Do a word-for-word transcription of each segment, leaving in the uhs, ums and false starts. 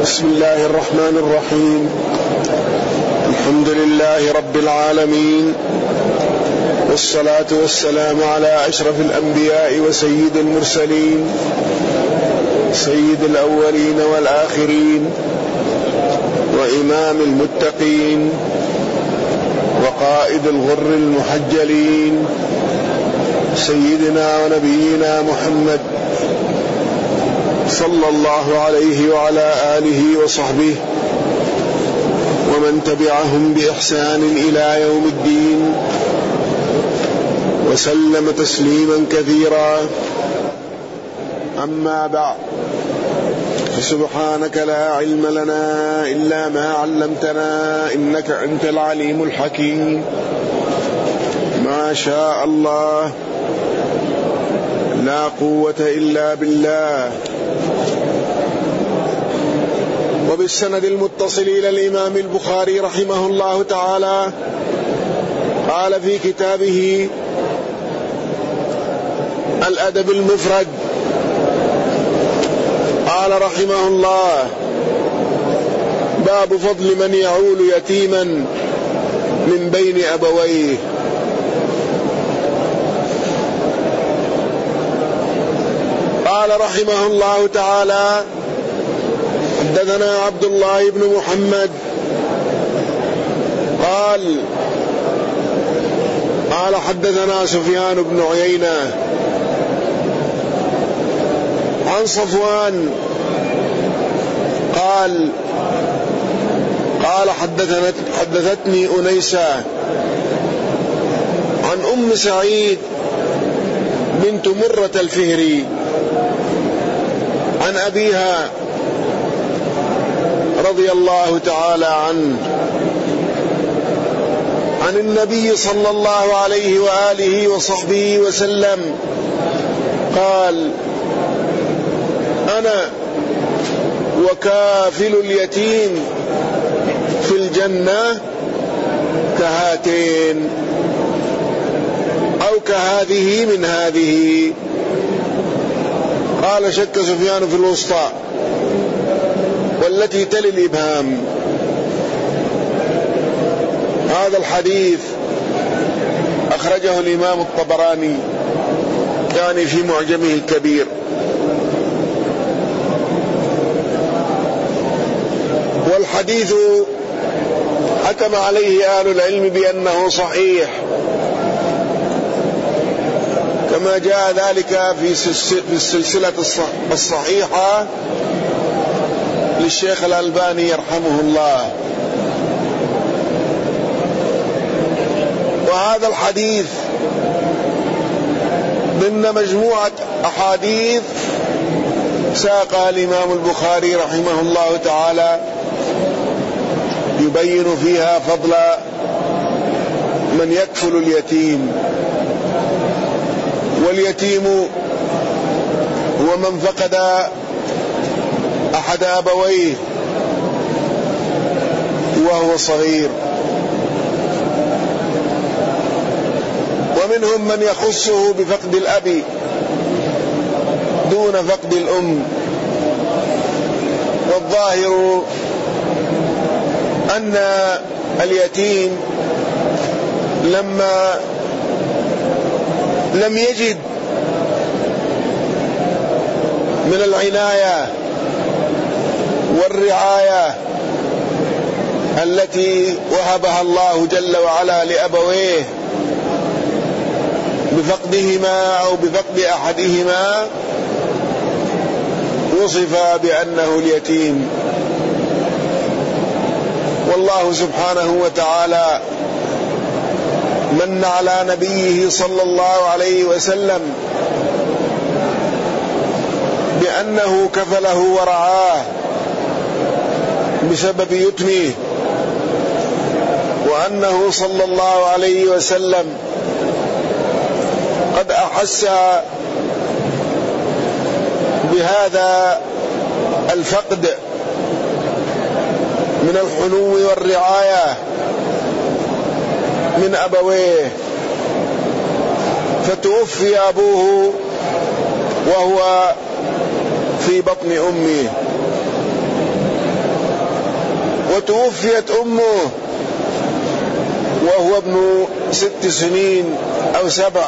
بسم الله الرحمن الرحيم. الحمد لله رب العالمين، والصلاة والسلام على أشرف الأنبياء وسيد المرسلين، سيد الأولين والآخرين، وإمام المتقين، وقائد الغر المحجلين، سيدنا ونبينا محمد صلى الله عليه وعلى آله وصحبه ومن تبعهم بإحسان إلى يوم الدين، وسلم تسليما كثيرا. أما بعد، فسبحانك لا علم لنا إلا ما علمتنا إنك أنت العليم الحكيم. ما شاء الله، لا قوة إلا بالله. وبالسند المتصل إلى الإمام البخاري رحمه الله تعالى قال في كتابه الأدب المفرد، قال رحمه الله: باب فضل من يعول يتيما من بين أبويه. قال رحمه الله تعالى: حدثنا عبد الله بن محمد قال قال حدثنا سفيان بن عيينة عن صفوان قال قال حدثت حدثتني أنيسة عن أم سعيد بنت مرة الفهري عن أبيها رضي الله تعالى عنه عن النبي صلى الله عليه وآله وصحبه وسلم قال: أنا وكافل اليتيم في الجنة كهاتين أو كهذه من هذه. قال: شك سفيان في الوسطى والتي تلي الإبهام. هذا الحديث أخرجه الإمام الطبراني يعني في معجمه الكبير. والحديث حكم عليه أهل العلم بأنه صحيح، كما جاء ذلك في السلسلة الصحيحة للشيخ الألباني يرحمه الله. وهذا الحديث ضمن مجموعة أحاديث ساقها الإمام البخاري رحمه الله تعالى يبين فيها فضل من يكفل اليتيم. واليتيم هو من فقد أحد أبويه وهو صغير، ومنهم من يخصه بفقد الأب دون فقد الأم. والظاهر أن اليتيم لما لم يجد من العناية والرعاية التي وهبها الله جل وعلا لأبويه بفقدهما أو بفقد أحدهما، وصف بأنه اليتيم. والله سبحانه وتعالى من على نبيه صلى الله عليه وسلم بأنه كفله ورعاه بسبب يتمه، وأنه صلى الله عليه وسلم قد أحس بهذا الفقد من الحنو والرعاية من أبويه، فتوفي أبوه وهو في بطن أمه. وتوفيت أمه وهو ابن ست سنين أو سبع،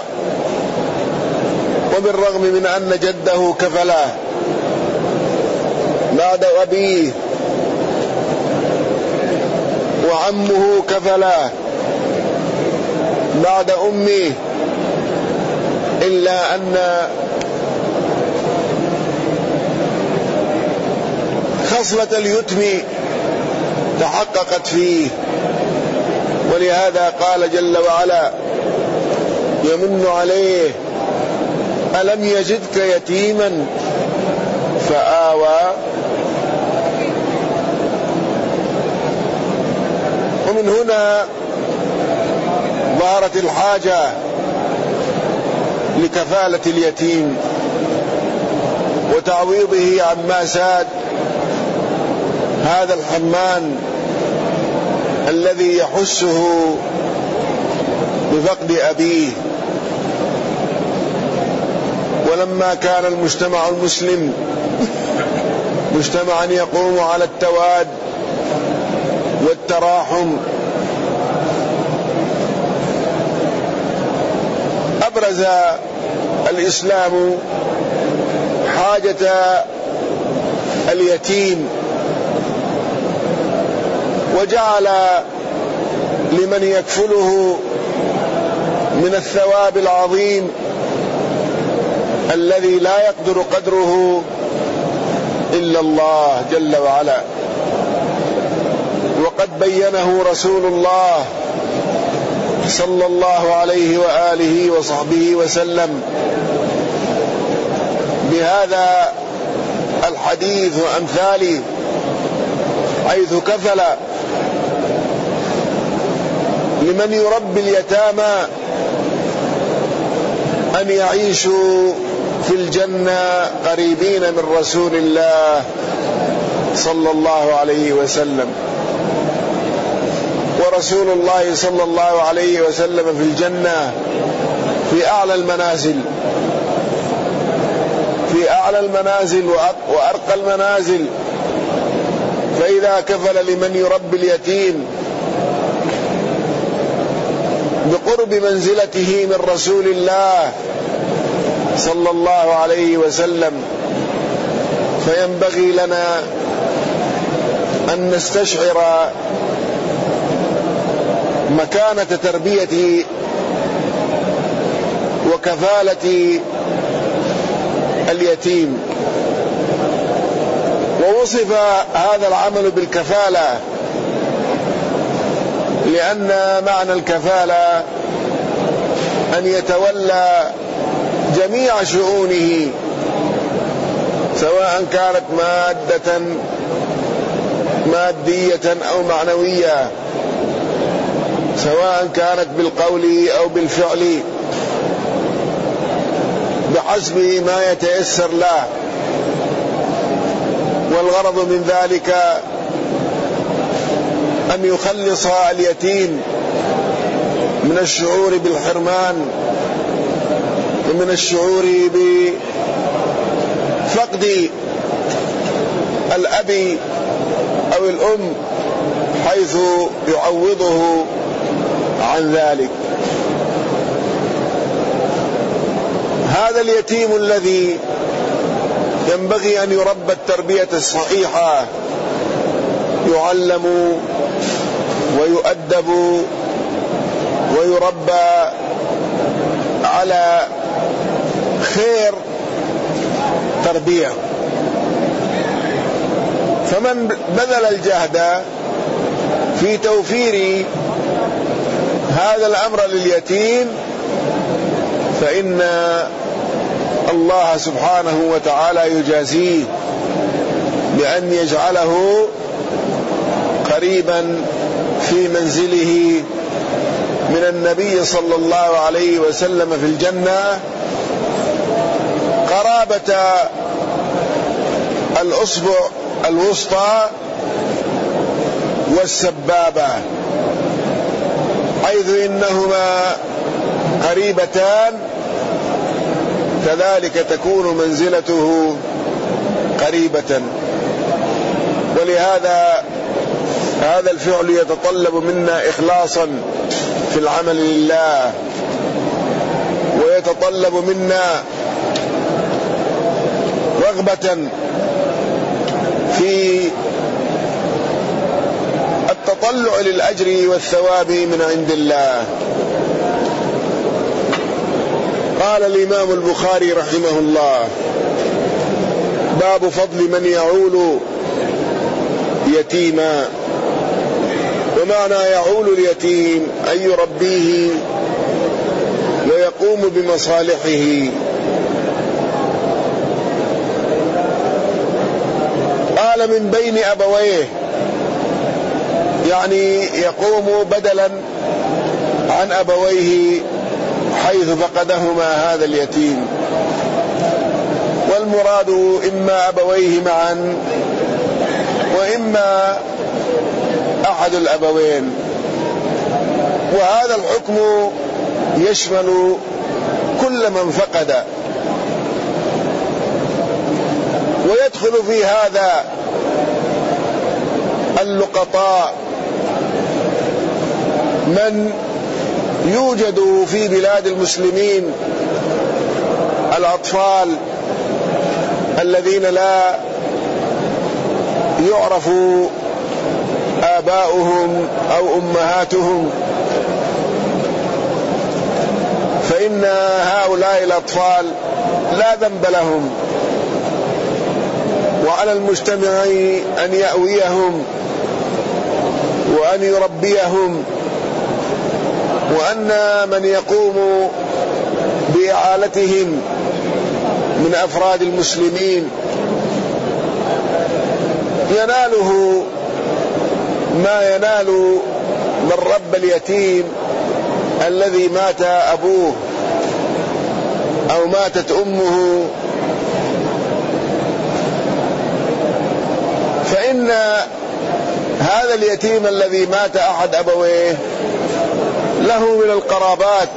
وبالرغم من أن جده كفله بعد أبيه وعمه كفله بعد أمه، إلا أن خصلة اليتم تحققت فيه. ولهذا قال جل وعلا: يمن عليه ألم يجدك يتيما فآوى. ومن هنا ظهرت الحاجة لكفالة اليتيم وتعويضه عما ساد هذا الحرمان الذي يحسه بفقد أبيه. ولما كان المجتمع المسلم مجتمعا يقوم على التواد والتراحم، أبرز الإسلام حاجة اليتيم، وجعل لمن يكفله من الثواب العظيم الذي لا يقدر قدره إلا الله جل وعلا. وقد بينه رسول الله صلى الله عليه وآله وصحبه وسلم بهذا الحديث وأمثاله، حيث كفل لمن يربي اليتامى أن يعيشوا في الجنة قريبين من رسول الله صلى الله عليه وسلم. ورسول الله صلى الله عليه وسلم في الجنة في أعلى المنازل، في أعلى المنازل وأرقى المنازل. فإذا كفل لمن يربي اليتيم بقرب منزلته من رسول الله صلى الله عليه وسلم، فينبغي لنا أن نستشعر مكانة تربية وكفالة اليتيم. ووصف هذا العمل بالكفالة لأن معنى الكفالة أن يتولى جميع شؤونه، سواء كانت مادة مادية أو معنوية، سواء كانت بالقول أو بالفعل، بحسب ما يتيسر له. والغرض من ذلك أن يخلص اليتيم من الشعور بالحرمان ومن الشعور بفقد الأب أو الأم، حيث يعوضه عن ذلك. هذا اليتيم الذي ينبغي أن يربى التربية الصحيحة، يعلم ويؤدب ويربى على خير تربية. فمن بذل الجهد في توفير هذا الأمر لليتيم فإن الله سبحانه وتعالى يجازيه بأن يجعله قريبا في منزله من النبي صلى الله عليه وسلم في الجنة قرابة الأصبع الوسطى والسبابة، حيث إنهما قريبتان كذلك تكون منزلته قريبة. ولهذا هذا الفعل يتطلب منا إخلاصا في العمل لله، ويتطلب منا رغبة في التطلع للأجر والثواب من عند الله. قال الإمام البخاري رحمه الله: باب فضل من يعول يتيما. ومعنى يعول اليتيم أن يربيه ويقوم بمصالحه. قال من بين أبويه، يعني يقوم بدلا عن أبويه حيث فقدهما هذا اليتيم، والمراد إما أبويه معا وإما أحد الأبوين. وهذا الحكم يشمل كل من فقد، ويدخل في هذا اللقطاء من يوجد في بلاد المسلمين الأطفال الذين لا يعرف آباؤهم أو أمهاتهم، فإن هؤلاء الأطفال لا ذنب لهم، وعلى المجتمع أن يأويهم وأن يربيهم، وأن من يقوم بإعالتهم من أفراد المسلمين يناله ما ينال من رب اليتيم الذي مات أبوه أو ماتت أمه. فإن هذا اليتيم الذي مات أحد أبويه له من القرابات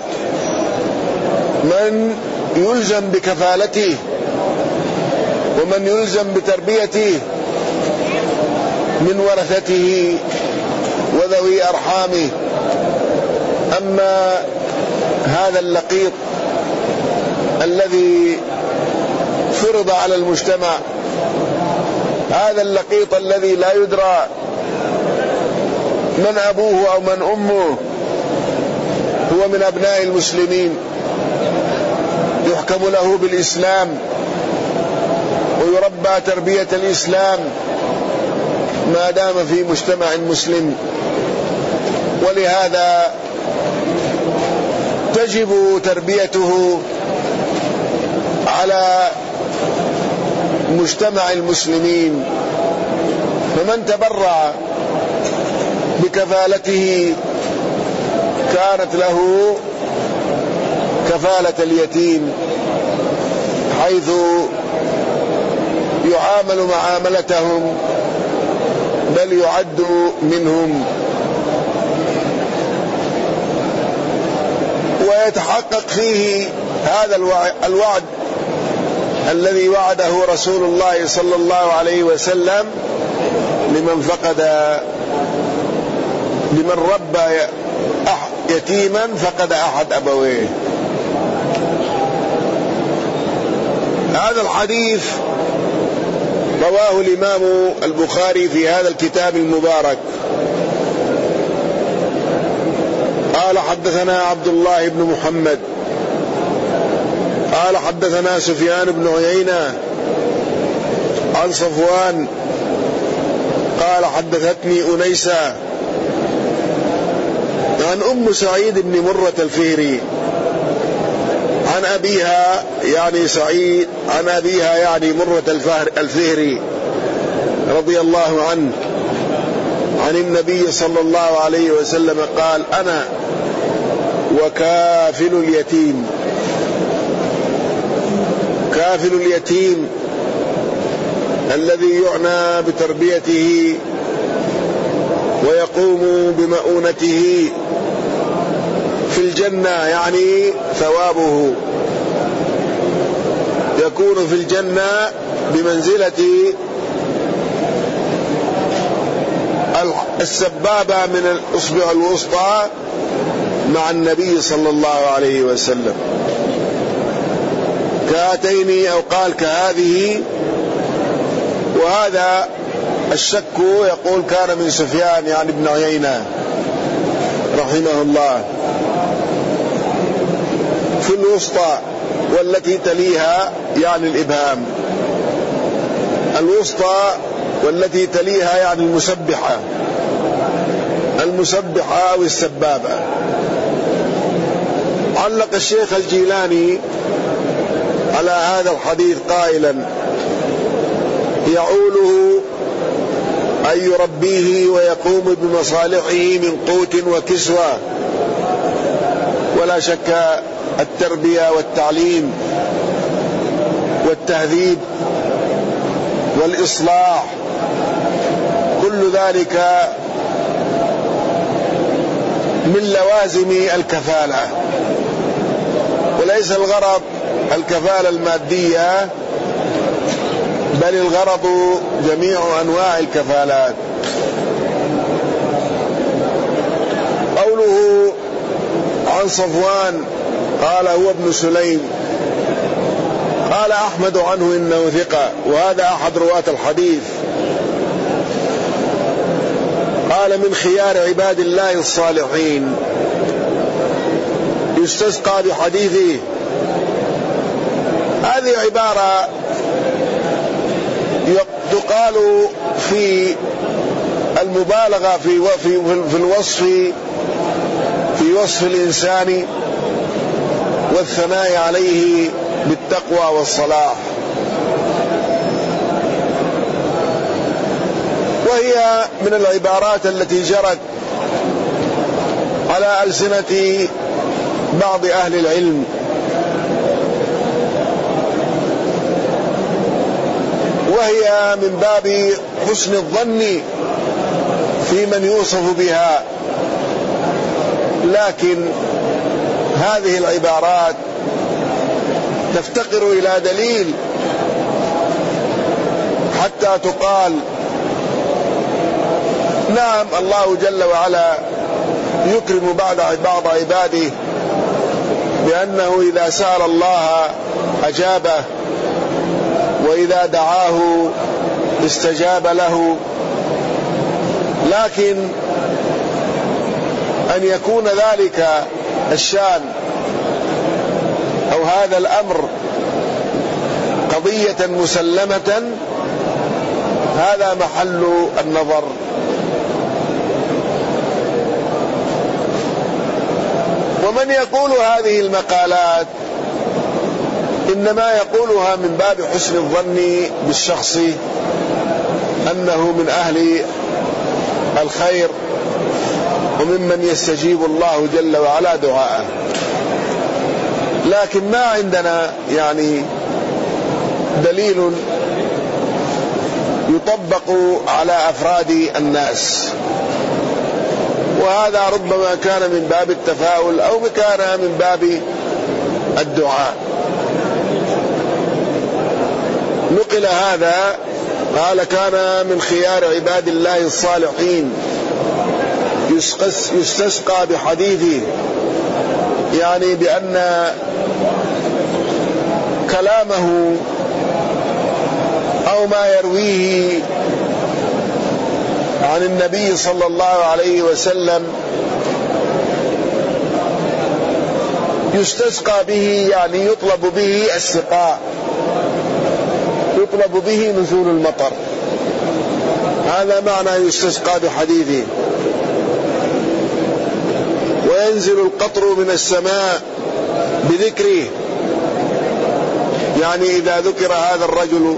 من يلزم بكفالته ومن يلزم بتربيته من ورثته وذوي أرحامه. أما هذا اللقيط الذي فرض على المجتمع، هذا اللقيط الذي لا يدرى من أبوه أو من أمه، هو من أبناء المسلمين، يحكم له بالإسلام ويربى تربية الإسلام ما دام في مجتمع مسلم. ولهذا تجب تربيته على مجتمع المسلمين، فمن تبرع بكفالته كانت له كفالة اليتيم، حيث يعامل معاملتهم بل يعد منهم، ويتحقق فيه هذا الوعد الذي وعده رسول الله صلى الله عليه وسلم لمن فقد لمن ربى يتيما فقد أحد أبويه. هذا الحديث رواه الإمام البخاري في هذا الكتاب المبارك. قال حدثنا عبد الله بن محمد قال حدثنا سفيان بن عيينة عن صفوان قال حدثتني أنيسة عن أم سعيد بن مرة الفهري عن أبيها يعني سعيد عن أبيها يعني مرة الفهري رضي الله عنه عن النبي صلى الله عليه وسلم قال: أنا وكافل اليتيم. كافل اليتيم الذي يعنى بتربيته ويقوم بمؤونته في الجنة، يعني ثوابه يكون في الجنة بمنزلة السبابة من الإصبع الوسطى مع النبي صلى الله عليه وسلم، كهاتين أو قال كهذه. وهذا الشك يقول كان من سفيان يعني ابن عيينة رحمه الله في الوسطى، والتي تليها يعني الإبهام، الوسطى والتي تليها يعني المسبحة، المسبحة أو السبابة. علق الشيخ الجيلاني على هذا الحديث قائلا: يعوله أن يربيه ويقوم بمصالحه من قوت وكسوة. ولا شك التربية والتعليم والتهذيب والإصلاح كل ذلك من لوازم الكفالة، وليس الغرض الكفالة المادية، بل الغرض جميع أنواع الكفالات. قوله عن صفوان قال هو ابن سليم، قال أحمد عنه إنه ثقة، وهذا أحد رواة الحديث. قال من خيار عباد الله الصالحين، يستسقى بحديثه. هذه عبارة تقال في المبالغة في في الوصف في وصف الإنسان والثناء عليه بالتقوى والصلاح، وهي من العبارات التي جرت على ألسنة بعض أهل العلم، وهي من باب حسن الظن في من يوصف بها. لكن هذه العبارات تفتقر إلى دليل حتى تقال. نعم، الله جل وعلا يكرم بعض عباده بأنه إذا سأل الله أجابه، وإذا دعاه استجاب له، لكن أن يكون ذلك الشان أو هذا الأمر قضية مسلمة، هذا محل النظر. ومن يقول هذه المقالات إنما يقولها من باب حسن الظن بالشخص أنه من أهل الخير وممن يستجيب الله جل وعلا دعاءه، لكن ما عندنا يعني دليل يطبق على أفراد الناس، وهذا ربما كان من باب التفاؤل أو كان من باب الدعاء. نقل هذا قال كان من خيار عباد الله الصالحين، يستسقى بحديثه، يعني بأن كلامه أو ما يرويه عن النبي صلى الله عليه وسلم يستسقى به، يعني يطلب به السقاء، يطلب به نزول المطر. هذا معنى يستسقى بحديثه. وينزل القطر من السماء بذكره، يعني إذا ذكر هذا الرجل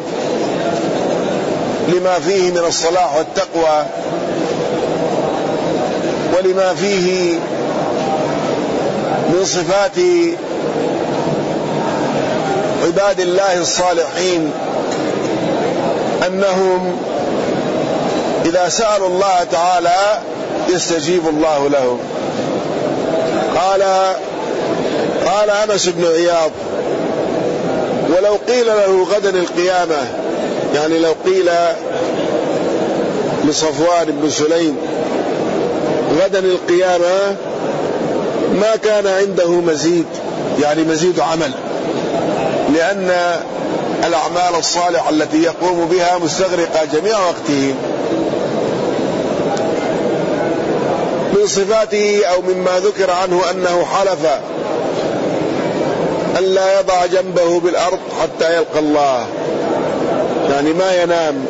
لما فيه من الصلاح والتقوى ولما فيه من صفات عباد الله الصالحين أنهم إذا سألوا الله تعالى يستجيب الله لهم. قال قال أنس بن عياض: ولو قيل له غدا القيامة، يعني لو قيل لصفوان بن سليم غدا القيامة ما كان عنده مزيد، يعني مزيد عمل، لأن الأعمال الصالحة التي يقوم بها مستغرقة جميع وقته. من صفاته أو مما ذكر عنه أنه حلف أن لا يضع جنبه بالأرض حتى يلقى الله، يعني ما ينام،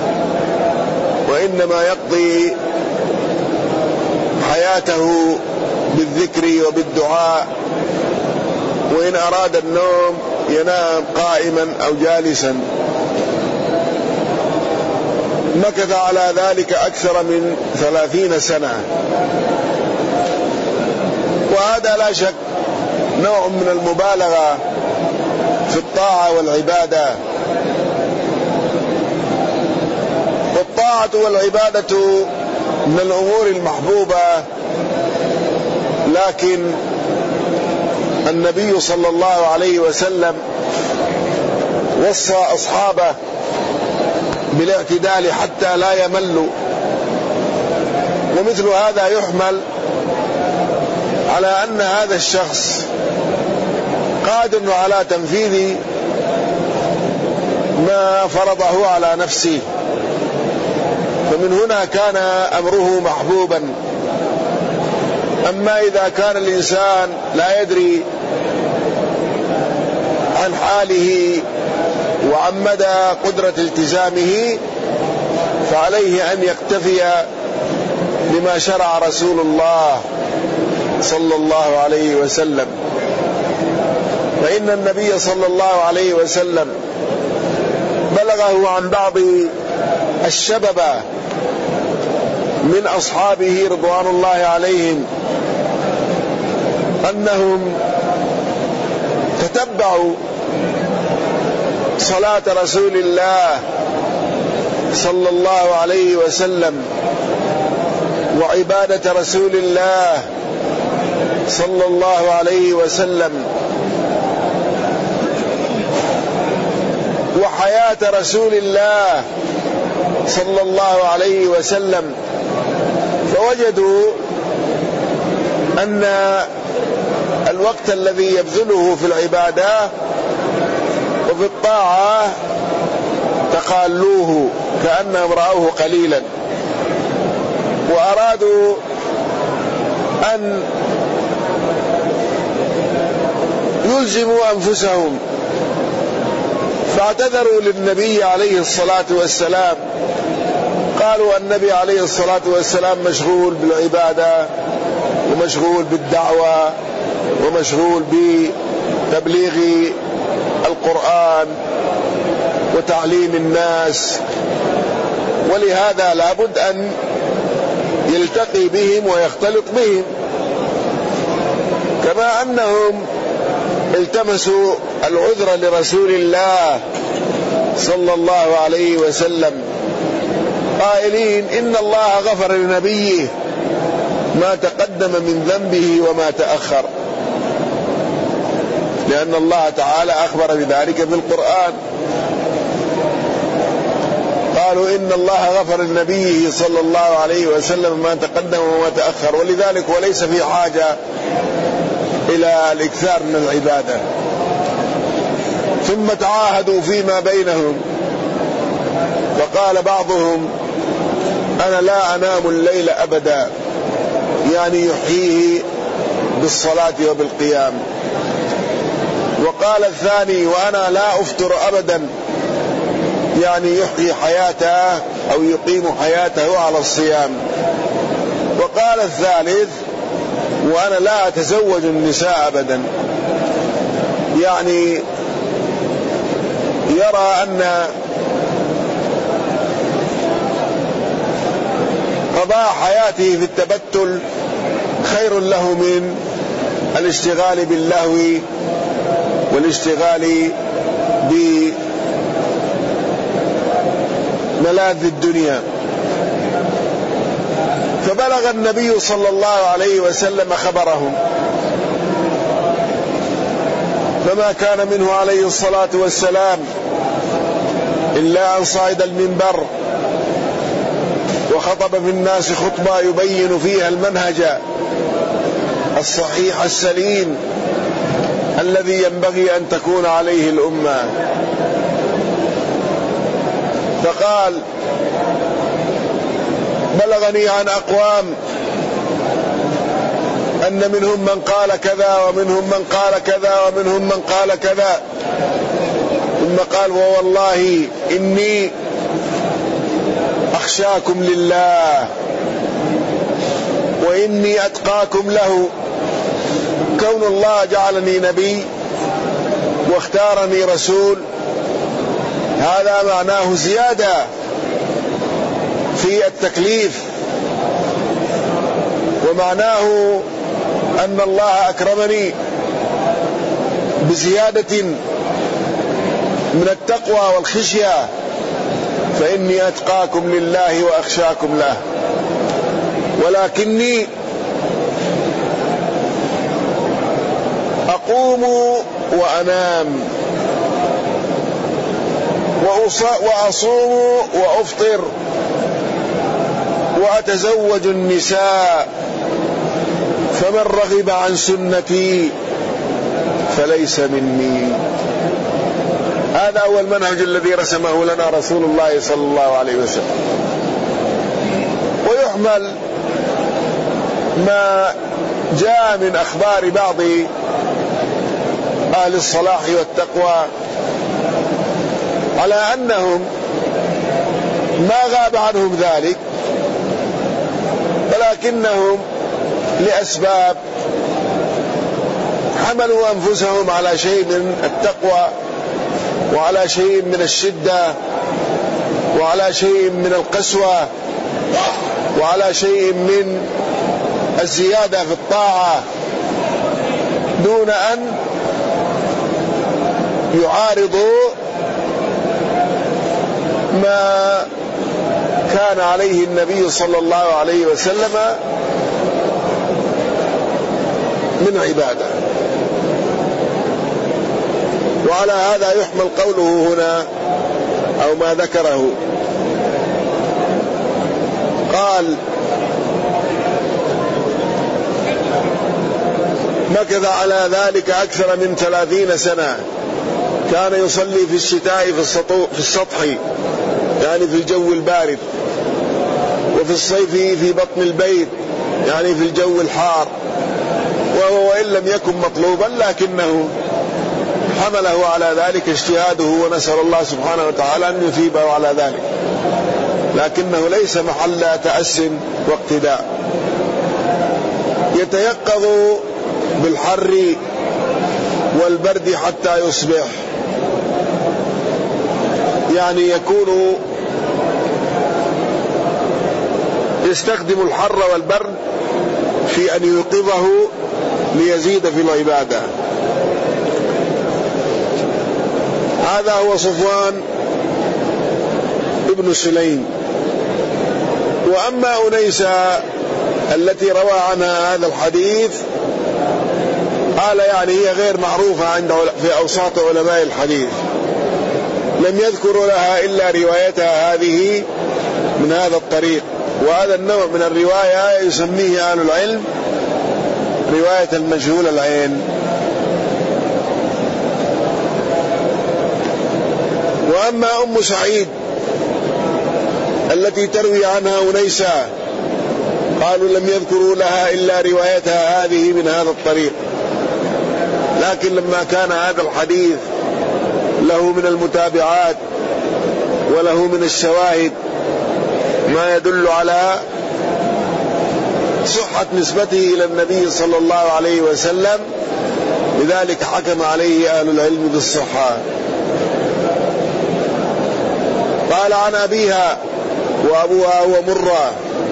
وإنما يقضي حياته بالذكر وبالدعاء، وإن أراد النوم ينام قائما أو جالسا. مكث على ذلك أكثر من ثلاثين سنة، وهذا لا شك نوع من المبالغة في الطاعة والعبادة. والطاعة والعبادة من الأمور المحبوبة، لكن النبي صلى الله عليه وسلم وصى أصحابه بالاعتدال حتى لا يملوا، ومثل هذا يحمل على أن هذا الشخص قادر على تنفيذ ما فرضه على نفسه، فمن هنا كان أمره محبوبا. أما إذا كان الإنسان لا يدري عن حاله وعن مدى قدرة التزامه، فعليه أن يقتفي بما شرع رسول الله صلى الله عليه وسلم. فإن النبي صلى الله عليه وسلم بلغه عن بعض الشباب من أصحابه رضوان الله عليهم أنهم تتبعوا صلاة رسول الله صلى الله عليه وسلم وعبادة رسول الله صلى الله عليه وسلم وحياة رسول الله صلى الله عليه وسلم، فوجدوا أن الوقت الذي يبذله في العبادة وفي الطاعة تقالوه كأنهم رأوه قليلا، وأرادوا أن يلزموا أنفسهم، فاعتذروا للنبي عليه الصلاة والسلام، قالوا النبي عليه الصلاة والسلام مشغول بالعبادة ومشغول بالدعوة ومشغول بتبليغ القرآن وتعليم الناس، ولهذا لابد أن يلتقي بهم ويختلط بهم، كما أنهم التمسوا العذر لرسول الله صلى الله عليه وسلم قائلين إن الله غفر لنبيه ما تقدم من ذنبه وما تأخر، لأن الله تعالى أخبر بذلك في القرآن. قالوا إن الله غفر لنبيه صلى الله عليه وسلم ما تقدم وما تأخر، ولذلك وليس في حاجة إلى الإكثار من العبادة. ثم تعاهدوا فيما بينهم، فقال بعضهم أنا لا أنام الليل أبدا، يعني يحييه بالصلاة وبالقيام. وقال الثاني وأنا لا أفطر أبدا، يعني يحيي حياته أو يقيم حياته على الصيام. وقال الثالث وأنا لا أتزوج النساء أبدا، يعني يرى أن قضاء حياته في التبتل خير له من الاشتغال باللهو والاشتغال بملاذ الدنيا. فبلغ النبي صلى الله عليه وسلم خبرهم، فما كان منه عليه الصلاة والسلام إلا أن صعد المنبر وخطب في الناس خطبة يبين فيها المنهج الصحيح السليم الذي ينبغي أن تكون عليه الأمة. فقال: بلغني عن أقوام أن منهم من قال كذا ومنهم من قال كذا ومنهم من قال كذا. ثم قال: ووالله إني أخشاكم لله وإني أتقاكم له. كون الله جعلني نبي واختارني رسول هذا معناه زيادة في التكليف، ومعناه أن الله أكرمني بزيادة من التقوى والخشية، فإني أتقاكم لله وأخشاكم له. ولكني أقوم وأنام وأصوم وأفطر وأتزوج النساء، فمن رغب عن سنتي فليس مني. هذا هو المنهج الذي رسمه لنا رسول الله صلى الله عليه وسلم. ويحمل ما جاء من أخبار بعض أهل الصلاح والتقوى على أنهم ما غاب عنهم ذلك، ولكنهم لأسباب حملوا أنفسهم على شيء من التقوى وعلى شيء من الشدة وعلى شيء من القسوة وعلى شيء من الزيادة في الطاعة، دون أن يعارضوا ما كان عليه النبي صلى الله عليه وسلم من عبادة. وعلى هذا يحمل قوله هنا أو ما ذكره. قال: مكث على ذلك أكثر من ثلاثين سنة، كان يصلي في الشتاء في السطح يعني في الجو البارد، وفي الصيف في بطن البيت يعني في الجو الحار، وهو وإن لم يكن مطلوبا لكنه حمله على ذلك اجتهاده، ونسأل الله سبحانه وتعالى أن يثيبه على ذلك، لكنه ليس محل تأس واقتداء. يتيقظ بالحر والبرد حتى يصبح، يعني يكون يستخدم الحر والبرد في أن يوقظه ليزيد في العبادة. هذا هو صفوان ابن سليم. وأما أنيسة التي روى عنها هذا الحديث قال يعني هي غير معروفة عند في أوساط علماء الحديث، لم يذكروا لها إلا روايتها هذه من هذا الطريق. وهذا النوع من الرواية يسميه أهل العلم رواية المجهول العين. وأما أم سعيد التي تروي عنها أنيسة قالوا لم يذكروا لها إلا روايتها هذه من هذا الطريق، لكن لما كان هذا الحديث له من المتابعات وله من الشواهد ما يدل على صحة نسبته إلى النبي صلى الله عليه وسلم، لذلك حكم عليه أهل العلم بالصحة. قال عن أبيها وأبوها هو مرة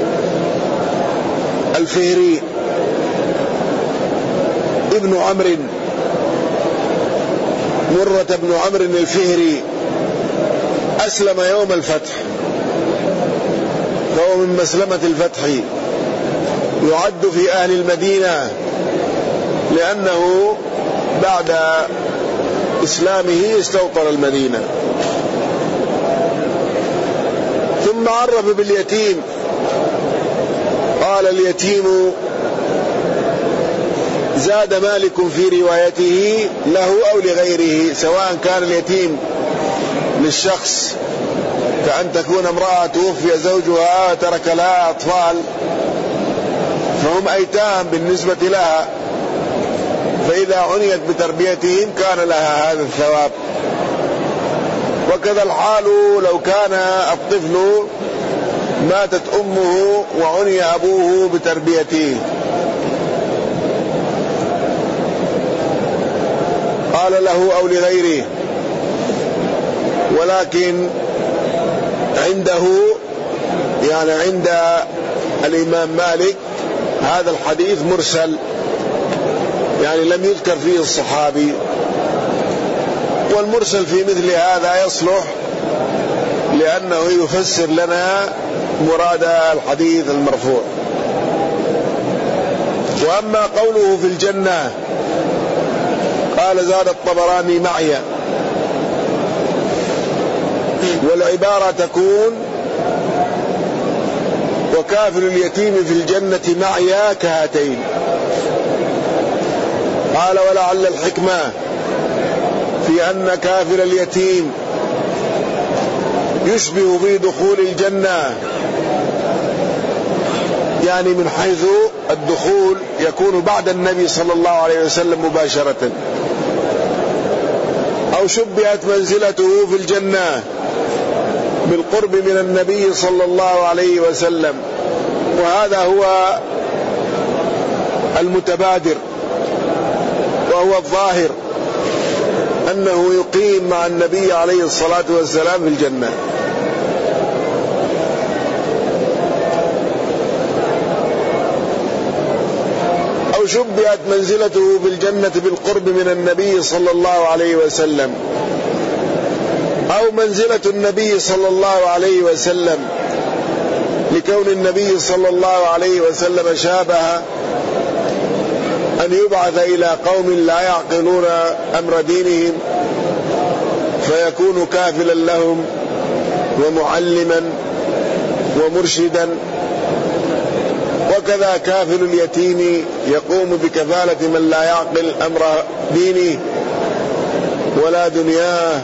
الفهري ابن عمرو، مرة بن عمرو الفهري، أسلم يوم الفتح، فهو من مسلمة الفتح، يعد في أهل المدينة لأنه بعد إسلامه استوطن المدينة. ثم ثم عرف باليتيم، قال اليتيم زاد مالك في روايته له أو لغيره، سواء كان اليتيم للشخص كأن تكون امرأة توفي زوجها وترك لها أطفال فهم أيتام بالنسبة لها، فإذا عنيت بتربيتهم كان لها هذا الثواب. وكذا الحال لو كان الطفل ماتت أمه وعني أبوه بتربيته. قال له أو لغيره، ولكن عنده يعني عند الإمام مالك هذا الحديث مرسل، يعني لم يذكر فيه الصحابي، والمرسل في مثل هذا يصلح لأنه يفسر لنا مراد الحديث المرفوع. وأما قوله في الجنة قال زاد الطبراني معي، والعبارة تكون وكافر اليتيم في الجنة معي كهاتين. قال ولعل الحكمة في أن كافر اليتيم يشبه في دخول الجنة، يعني من حيث الدخول يكون بعد النبي صلى الله عليه وسلم مباشرة، أو شبهت منزلته في الجنة بالقرب من النبي صلى الله عليه وسلم، وهذا هو المتبادر، وهو الظاهر أنه يقيم مع النبي عليه الصلاة والسلام في الجنة. أو شبهت منزلته في الجنة بالقرب من النبي صلى الله عليه وسلم، أو منزلة النبي صلى الله عليه وسلم لكون النبي صلى الله عليه وسلم شابه أن يبعث إلى قوم لا يعقلون أمر دينهم فيكون كافلا لهم ومعلما ومرشدا. وكذا كافل اليتيم يقوم بكفالة من لا يعقل أمر دينه ولا دنياه،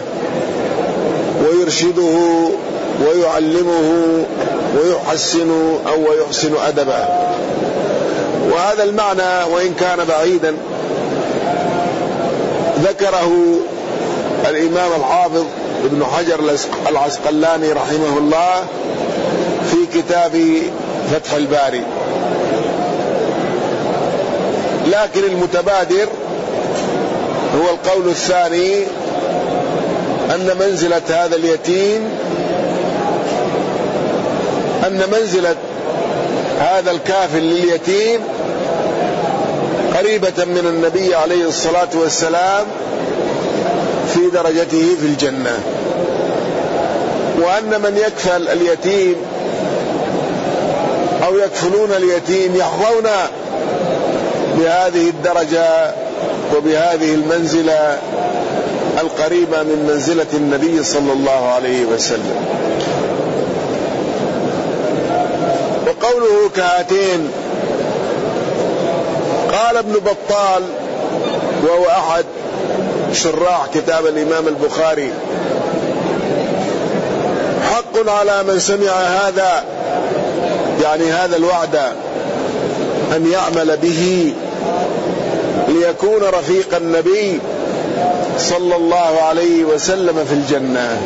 ويرشده ويعلمه ويحسن أو ويحسن أدبه. وهذا المعنى وإن كان بعيدا ذكره الإمام الحافظ ابن حجر العسقلاني رحمه الله في كتاب فتح الباري. لكن المتبادر هو القول الثاني، أن منزلة هذا اليتيم أن منزلة هذا الكافل لليتيم قريبة من النبي عليه الصلاة والسلام في درجته في الجنة، وأن من يكفل اليتيم أو يكفلون اليتيم يحظون بهذه الدرجة وبهذه المنزلة القريبة من منزلة النبي صلى الله عليه وسلم. وقوله كهاتين، قال ابن بطال وهو أحد شراح كتاب الإمام البخاري: حق على من سمع هذا، يعني هذا الوعد، أن يعمل به ليكون رفيق النبي صلى الله عليه وسلم في الجنة،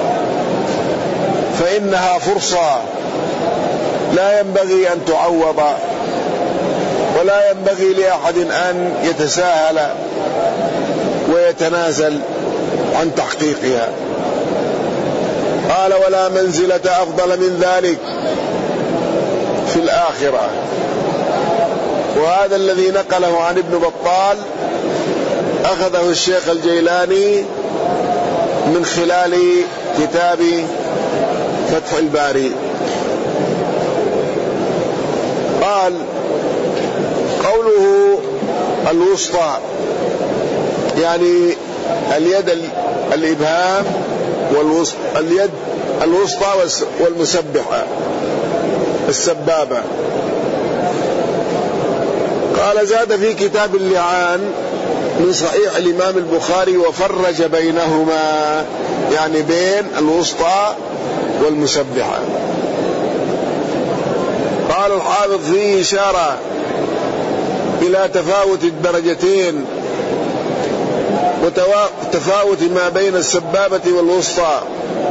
فإنها فرصة لا ينبغي أن تعوض، ولا ينبغي لأحد أن يتساهل ويتنازل عن تحقيقها. قال: ولا منزلة أفضل من ذلك في الآخرة. وهذا الذي نقله عن ابن بطال أخذه الشيخ الجيلاني من خلال كتاب فتح الباري. قال: قوله الوسطى يعني اليد الإبهام والوسط، اليد الوسطى والمسبحة السبابة. قال زاد في كتاب اللعان من صحيح الإمام البخاري وفرج بينهما، يعني بين الوسطى والمسبحة. قال الحافظ فيه إشارة إلى تفاوت الدرجتين وتفاوت ما بين السبابة والوسطى،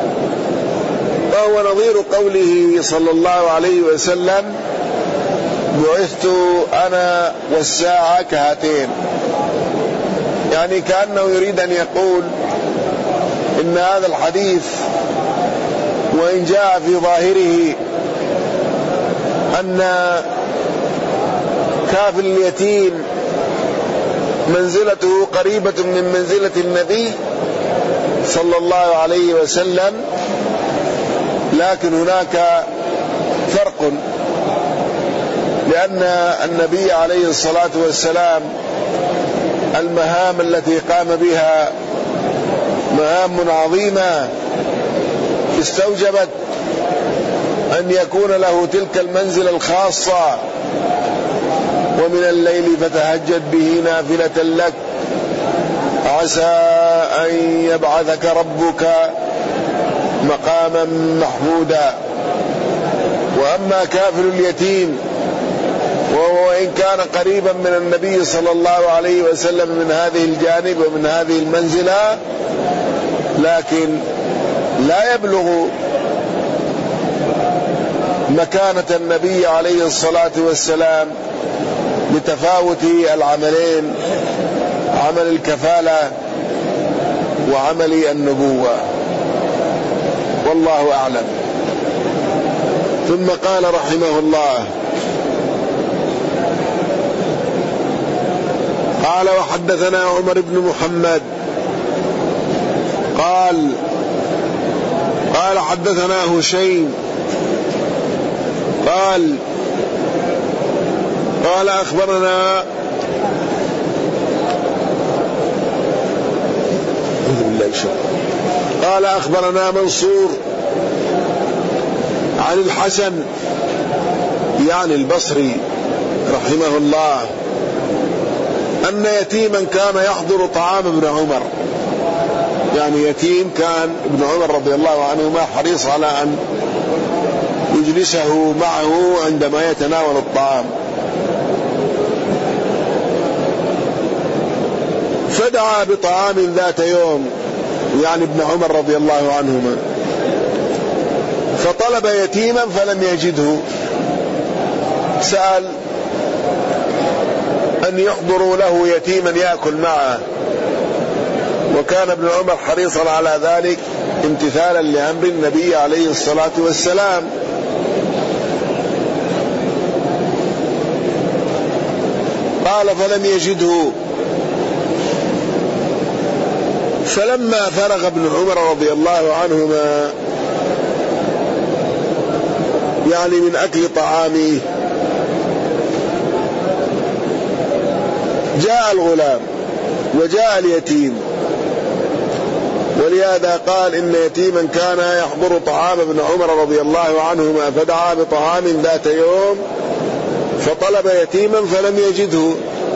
وهو نظير قوله صلى الله عليه وسلم: بعثت أنا والساعة كهاتين. يعني كأنه يريد أن يقول إن هذا الحديث وإن جاء في ظاهره أن كافل اليتيم منزلته قريبة من منزلة النبي صلى الله عليه وسلم، لكن هناك فرق، لأن النبي عليه الصلاة والسلام المهام التي قام بها مهام عظيمة استوجبت أن يكون له تلك المنزلة الخاصة: ومن الليل فتهجد به نافلة لك عسى أن يبعثك ربك مقاما محمودا. وأما كافل اليتيم وهو إن كان قريبا من النبي صلى الله عليه وسلم من هذه الجانب ومن هذه المنزلة، لكن لا يبلغ مكانة النبي عليه الصلاة والسلام لتفاوت العملين، عمل الكفالة وعمل النبوة، والله أعلم. ثم قال رحمه الله: قال وحدثنا عمر بن محمد قال قال حدثنا هشيم قال قال أخبرنا قال أخبرنا منصور عن الحسن يعني البصري رحمه الله أن يتيما كان يحضر طعام ابن عمر، يعني يتيم كان ابن عمر رضي الله عنهما حريص على أن يجلسه معه عندما يتناول الطعام، فدعا بطعام ذات يوم، يعني ابن عمر رضي الله عنهما، فطلب يتيما فلم يجده، سأل أن يحضروا له يتيما يأكل معه، وكان ابن عمر حريصا على ذلك امتثالا لأمر النبي عليه الصلاة والسلام. قال فلم يجده، فلما فرغ ابن عمر رضي الله عنهما يعني من أكل طعامه جاء الغلام وجاء اليتيم، ولهذا قال إن يتيما كان يحضر طعام ابن عمر رضي الله عنهما فدعا بطعام ذات يوم فطلب يتيما فلم يجده،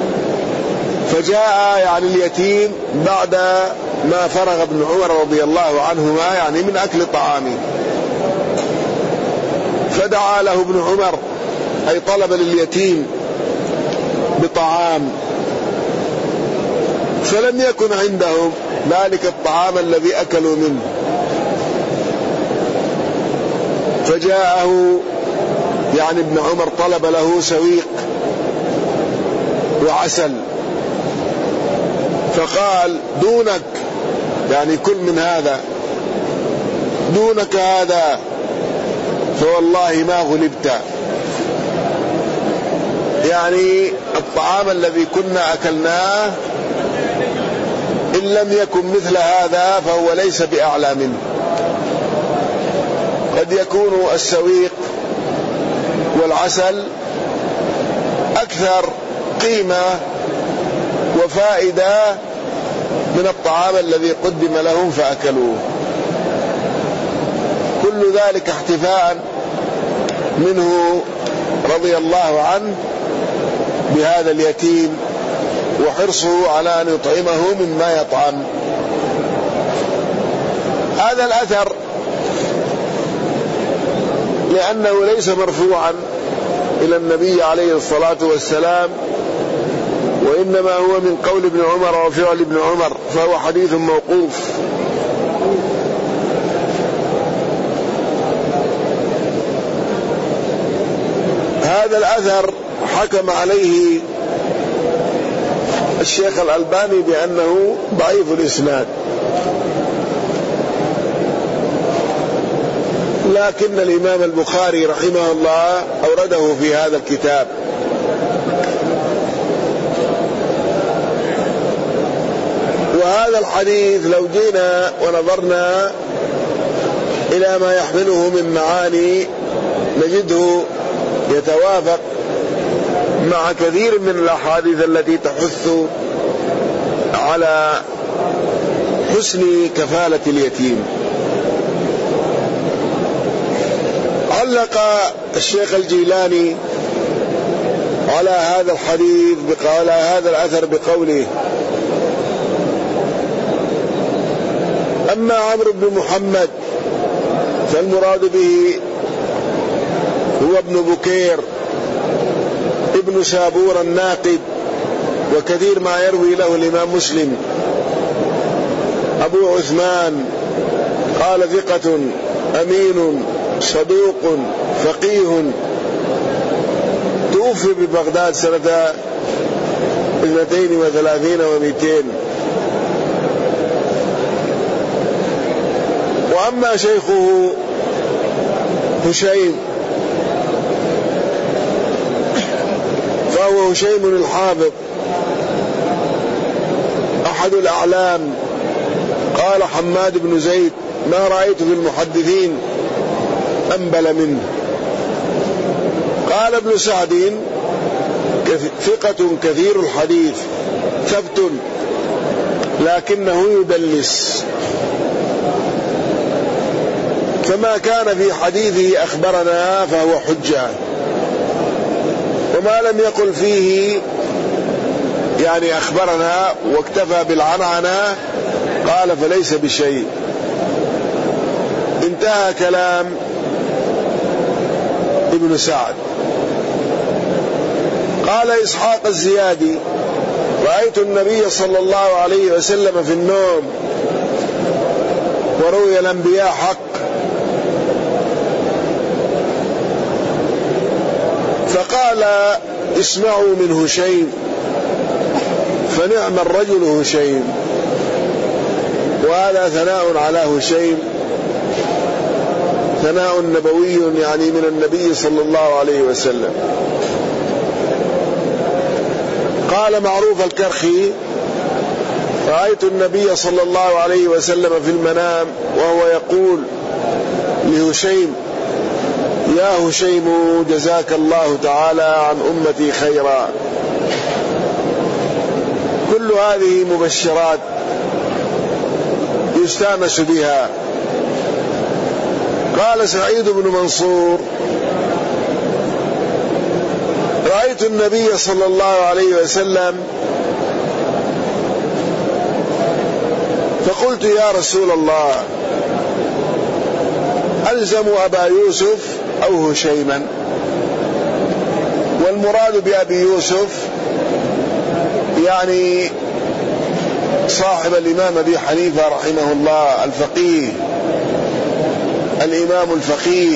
فجاء يعني اليتيم بعد ما فرغ ابن عمر رضي الله عنهما يعني من أكل طعامه، فدعا له ابن عمر أي طلب لليتيم بطعام، فلم يكن عندهم ذلك الطعام الذي أكلوا منه، فجاءه يعني ابن عمر طلب له سويق وعسل، فقال دونك يعني كل من هذا، دونك هذا فوالله ما غلبت، يعني الطعام الذي كنا أكلناه إن لم يكن مثل هذا فهو ليس بأعلى منه. قد يكون السويق والعسل أكثر قيمة وفائدة من الطعام الذي قدم لهم فأكلوه. كل كل ذلك احتفاء منه رضي الله عنه بهذا اليتيم وحرصه على أن يطعمه مما يطعم. هذا الأثر لأنه ليس مرفوعا إلى النبي عليه الصلاة والسلام، وإنما هو من قول ابن عمر وفعل ابن عمر، فهو حديث موقوف. هذا الأثر حكم عليه الشيخ الألباني بأنه ضعيف الإسناد، لكن الإمام البخاري رحمه الله أورده في هذا الكتاب. وهذا الحديث لو جينا ونظرنا إلى ما يحمله من معاني نجده يتوافق مع كثير من الأحاديث التي تحث على حسن كفالة اليتيم. علق الشيخ الجيلاني على هذا الحديث على هذا الأثر بقوله: أما عمرو بن محمد فالمراد به هو ابن بكير ابن سابور الناقد، وكثير ما يروي له الإمام مسلم. أبو عثمان قال: ثقة أمين صدوق فقيه، توفي ببغداد سنة اثنتين وثلاثين ومئتين. وأما شيخه هشيم فهو هشيم الحافظ أحد الأعلام. قال حماد بن زيد: ما رأيت في المحدثين أنبل منه. قال ابن سعد: ثقة كثير الحديث ثبت لكنه يدلس، فما كان في حديثه أخبرنا فهو حجة، وما لم يقل فيه يعني أخبرنا واكتفى بالعنعنة قال فليس بشيء. انتهى كلام ابن سعد. قال إسحاق الزيادي: رأيت النبي صلى الله عليه وسلم في النوم، وروي الأنبياء حق. فقال: اسمعوا من هشيم، فنعم الرجل هشيم. وهذا ثناء على هشيم، ثناء نبوي يعني من النبي صلى الله عليه وسلم. قال معروف الكرخي: رأيت النبي صلى الله عليه وسلم في المنام وهو يقول لهشيم: يا هشيم جزاك الله تعالى عن أمتي خيرا. كل هذه مبشرات يستانس بها. قال سعيد بن منصور: رأيت النبي صلى الله عليه وسلم فقلت: يا رسول الله، ألزم أبا يوسف أو هشيما؟ والمراد بأبي يوسف يعني صاحب الإمام أبي حنيفة رحمه الله، الفقيه، الإمام الفقيه،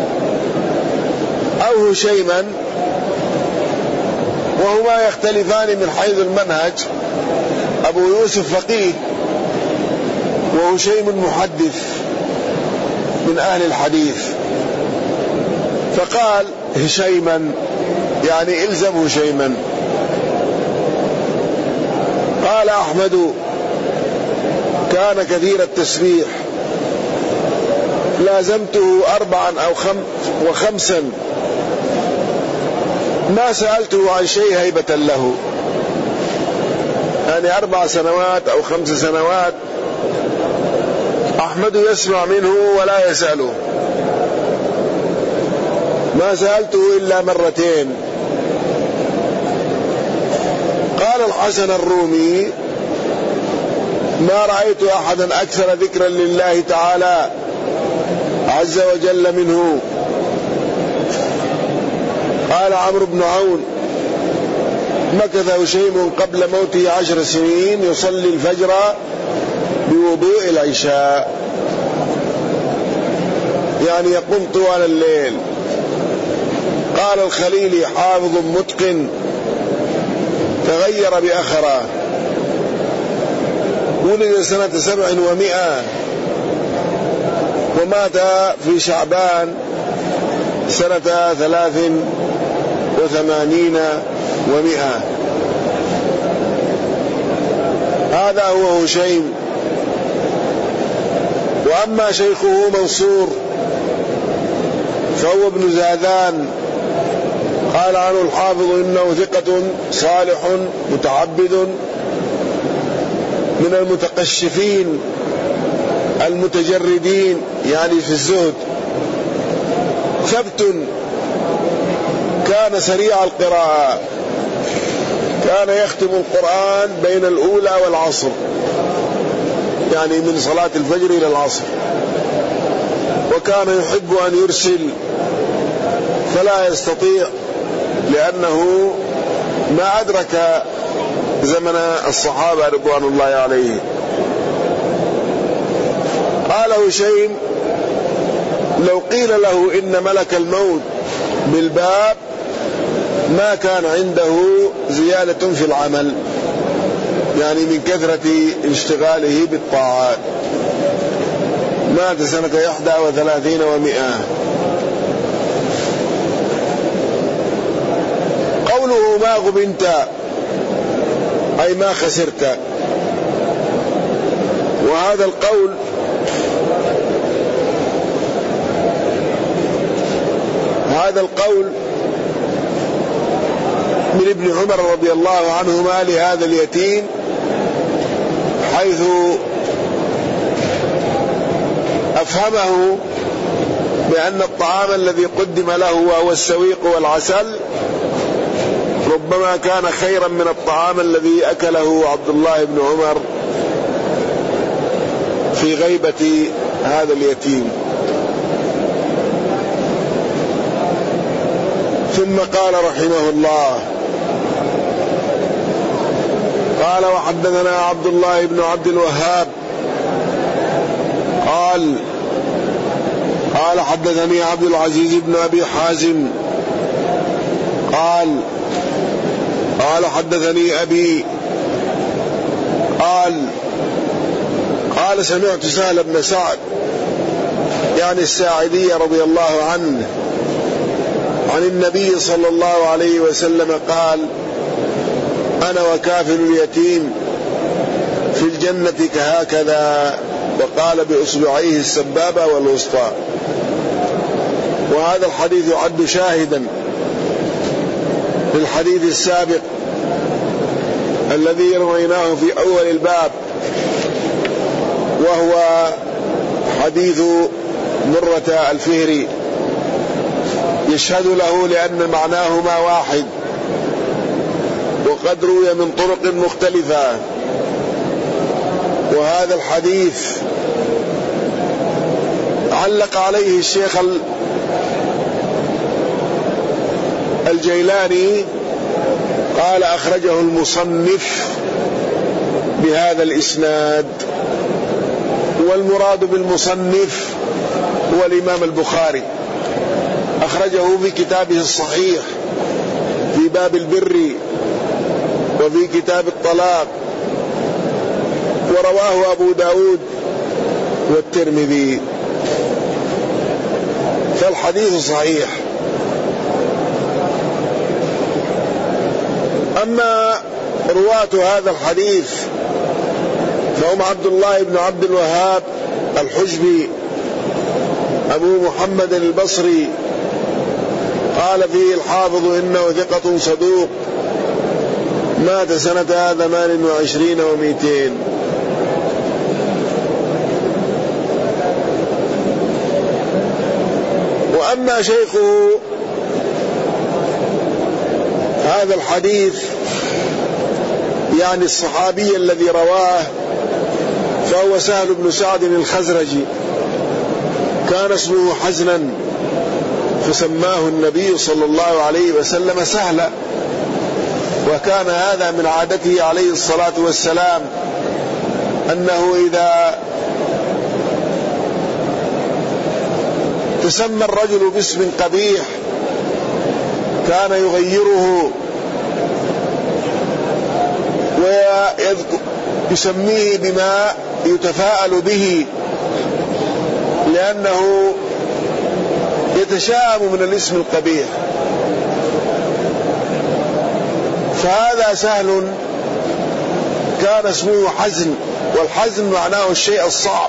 أو هشيما، وهما يختلفان من حيث المنهج. أبو يوسف فقيه وهشيم محدث من أهل الحديث. فقال هشيما يعني إلزم هشيما. قال أحمد: كان كثير التسبيح، لازمته أربعا أو خم وخمسا، ما سألته عن شيء هيبة له. يعني أربع سنوات أو خمس سنوات أحمد يسمع منه ولا يسأله. ما سألته إلا مرتين. قال الحسن الرومي: ما رأيت أحدا أكثر ذكرا لله تعالى عز وجل منه. قال عمرو بن عون: مكث هشيم قبل موته عشر سنين يصلي الفجر بوضوء العشاء، يعني يقوم طوال الليل. قال الخليلي: حافظ متقن تغير بأخره، ولد سنة سبع ومئة ومات في شعبان سنة ثلاث وثمانين ومئة. هذا هو هشيم. وأما شيخه منصور فهو ابن زاذان. قال عنه الحافظ: إنه ثقة صالح متعبد من المتقشفين المتجردين، يعني في الزهد، ثبت، كان سريع القراءة، كان يختم القرآن بين الأولى والعصر، يعني من صلاة الفجر إلى العصر، وكان يحب أن يرسل فلا يستطيع لأنه ما أدرك زمن الصحابة رضوان الله عليه. قال هشيم: لو قيل له إن ملك الموت بالباب ما كان عنده زيادة في العمل، يعني من كثرة اشتغاله بالطاعات. مات سنة إحدى وثلاثين ومئة. قوله: ما غبنت أي ما خسرت. وهذا القول هذا القول من ابن عمر رضي الله عنهما لهذا اليتيم، حيث أفهمه بأن الطعام الذي قدم له وهو السويق والعسل ربما كان خيرا من الطعام الذي أكله عبد الله بن عمر في غيبة هذا اليتيم. ثم قال رحمه الله: قال: وحدثنا عبد الله بن عبد الوهاب قال قال حدثني عبد العزيز بن أبي حازم قال قال حدثني أبي قال قال سمعت سهل بن سعد، يعني الساعدي رضي الله عنه، عن النبي صلى الله عليه وسلم قال: أنا وكافل اليتيم في الجنة كهكذا، وقال بأصبعيه السبابة والوسطى. وهذا الحديث يعد شاهدا للحديث السابق الذي رويناه في أول الباب، وهو حديث مرة الفهري، يشهد له لأن معناهما واحد، وقد روي من طرق مختلفة. وهذا الحديث علق عليه الشيخ الجيلاني، قال: أخرجه المصنف بهذا الإسناد. والمراد بالمصنف هو الإمام البخاري، أخرجه في كتابه الصحيح في باب البر وفي كتاب الطلاق، ورواه أبو داود والترمذي، فالحديث صحيح. أما رواة هذا الحديث فهم عبد الله بن عبد الوهاب الحجبي أبو محمد البصري، قال فيه الحافظ إنه ثقة صدوق، مات سنة ثمان وعشرين ومئتين. وأما شيخه هذا الحديث يعني الصحابي الذي رواه فهو سهل بن سعد الخزرجي، كان اسمه حزنا فسماه النبي صلى الله عليه وسلم سهلا، وكان هذا من عادته عليه الصلاة والسلام أنه إذا تسمى الرجل باسم قبيح كان يغيره ويسميه بما يتفاءل به، لأنه يتشائم من الاسم القبيح. فهذا سهل كان اسمه حزن، والحزن معناه الشيء الصعب،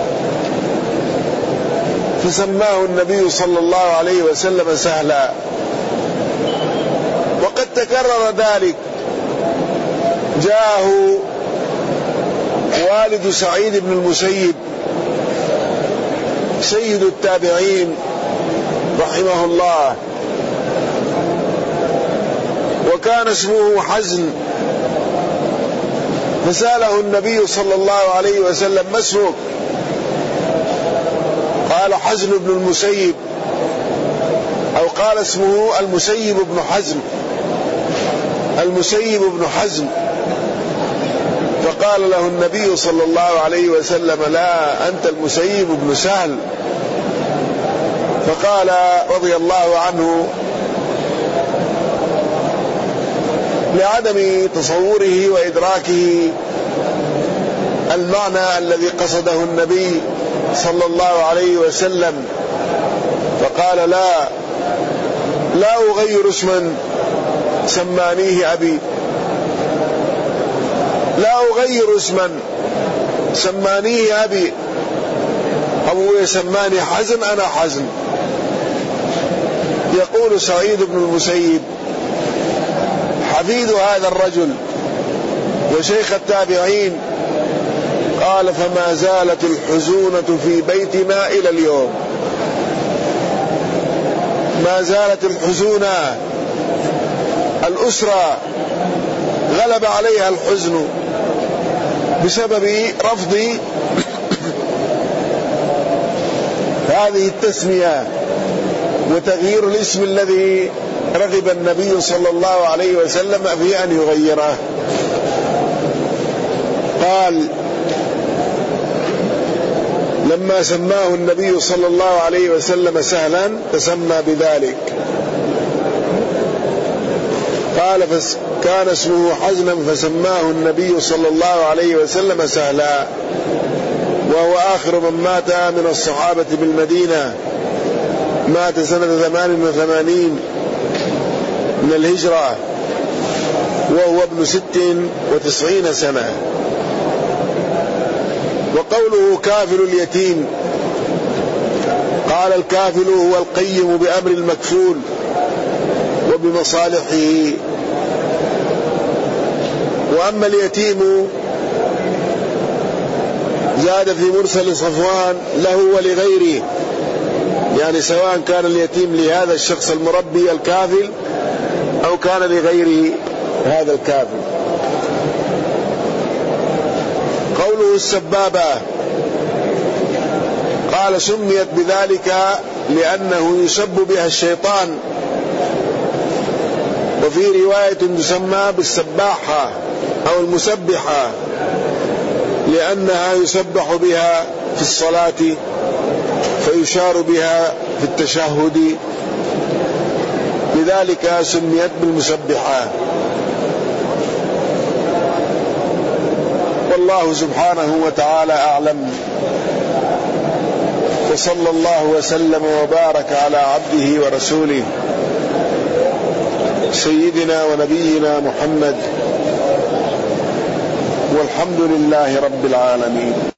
فسماه النبي صلى الله عليه وسلم سهلا. وقد تكرر ذلك، جاءه والد سعيد بن المسيب سيد التابعين رحمه الله، وكان اسمه حزن، فسأله النبي صلى الله عليه وسلم ما اسمك؟ قال حزن بن المسيب، أو قال اسمه المسيب بن حزم، المسيب بن حزم. فقال له النبي صلى الله عليه وسلم لا، أنت المسيب بن سهل. فقال رضي الله عنه لعدم تصوره وإدراكه المعنى الذي قصده النبي صلى الله عليه وسلم، فقال لا لا أغير اسما سمانيه أبي، لا أغير اسما سمانيه أبي، أبوي سماني حزن أنا حزن. يقول سعيد بن المسيب حفيد هذا الرجل وشيخ التابعين، قال فما زالت الحزونة في بيتنا إلى اليوم، ما زالت الحزونة، الأسرة غلب عليها الحزن بسبب رفض هذه التسمية وتغيير الاسم الذي رغب النبي صلى الله عليه وسلم في أن يغيره. قال لما سماه النبي صلى الله عليه وسلم سهلا تسمى بذلك. قال كان اسمه حزنا فسماه النبي صلى الله عليه وسلم سهلا، وهو آخر من مات من الصحابة بالمدينة، مات سنة ثمان وثمانين من الهجرة وهو ابن ست وتسعين سنة. وقوله كافل اليتيم، قال الكافل هو القيم بأمر المكفول وبمصالحه. وأما اليتيم زاد في مرسل صفوان له ولغيره، يعني سواء كان اليتيم لهذا الشخص المربي الكافل أو كان لغير هذا الكافل. قوله السبابة، قال سميت بذلك لأنه يسب بها الشيطان، وفي رواية تسمى بالسباحة أو المسبحة لأنها يسبح بها في الصلاة فيشار بها في التشهد، لذلك سميت بالمسبحة. والله سبحانه وتعالى أعلم، وصلى الله وسلم وبارك على عبده ورسوله سيدنا ونبينا محمد، والحمد لله رب العالمين.